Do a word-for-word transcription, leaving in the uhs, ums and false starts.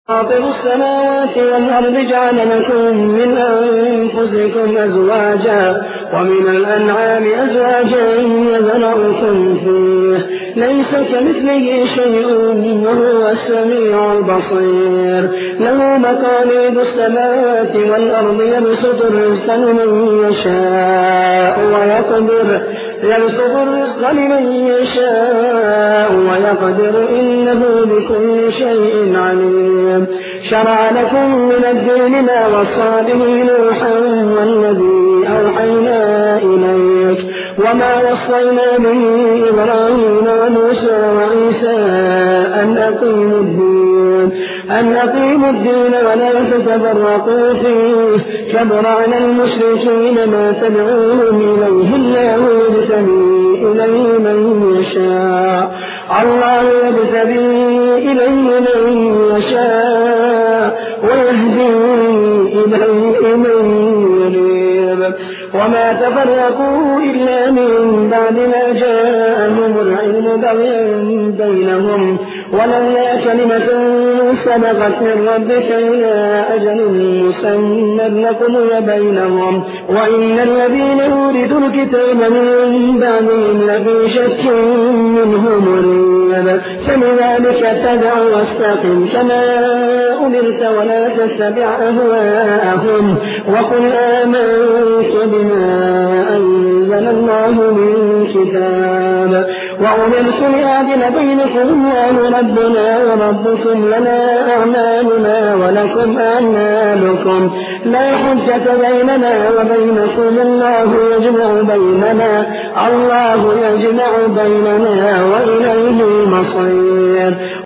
فاطر السماوات والأرض جعل لكم من أنفسكم أزواجا ومن الأنعام أزواجا يذرأكم فيه ليس كمثله شيء وهو السميع البصير له مقاليد السماوات والأرض يبسط الرزق لمن يشاء ويقدر يبسط الرزق لمن يشاء ويقدر إنه بكل شيء عليم شرع لكم من الدين ما وصى به نوحا والذي أوحينا إليك وما وصينا به إبراهيم وموسى وعيسى أن أقيموا الدين أن أقيموا الدين ولا تتفرقوا فيه كبر على المشركين ما تدعوهم إليه الله يجتبي إليه من يشاء الله يجتبي إليه من يشاء ويهدي إليه من يريد وما تفرقوا إلا من بعد ما جاءهم العلم بغيا بينهم ولولا كلمة سبقت من ربك إلى أجل مسمى لقضي بينهم وإن الذين أورثوا الكتاب من بعدهم لفي شك منه مريب فلذلك فادع واستقم كما أمرت ولا تتبع أهواءهم وقل آمنت بما أنزل الله من كتاب وأمرت لأعدل بينكم الله ربنا وربكم لنا أعمالنا ولكم أعمالكم لا حجة بيننا وبينكم الله يجمع بيننا الله يجمع بيننا وإليه المصير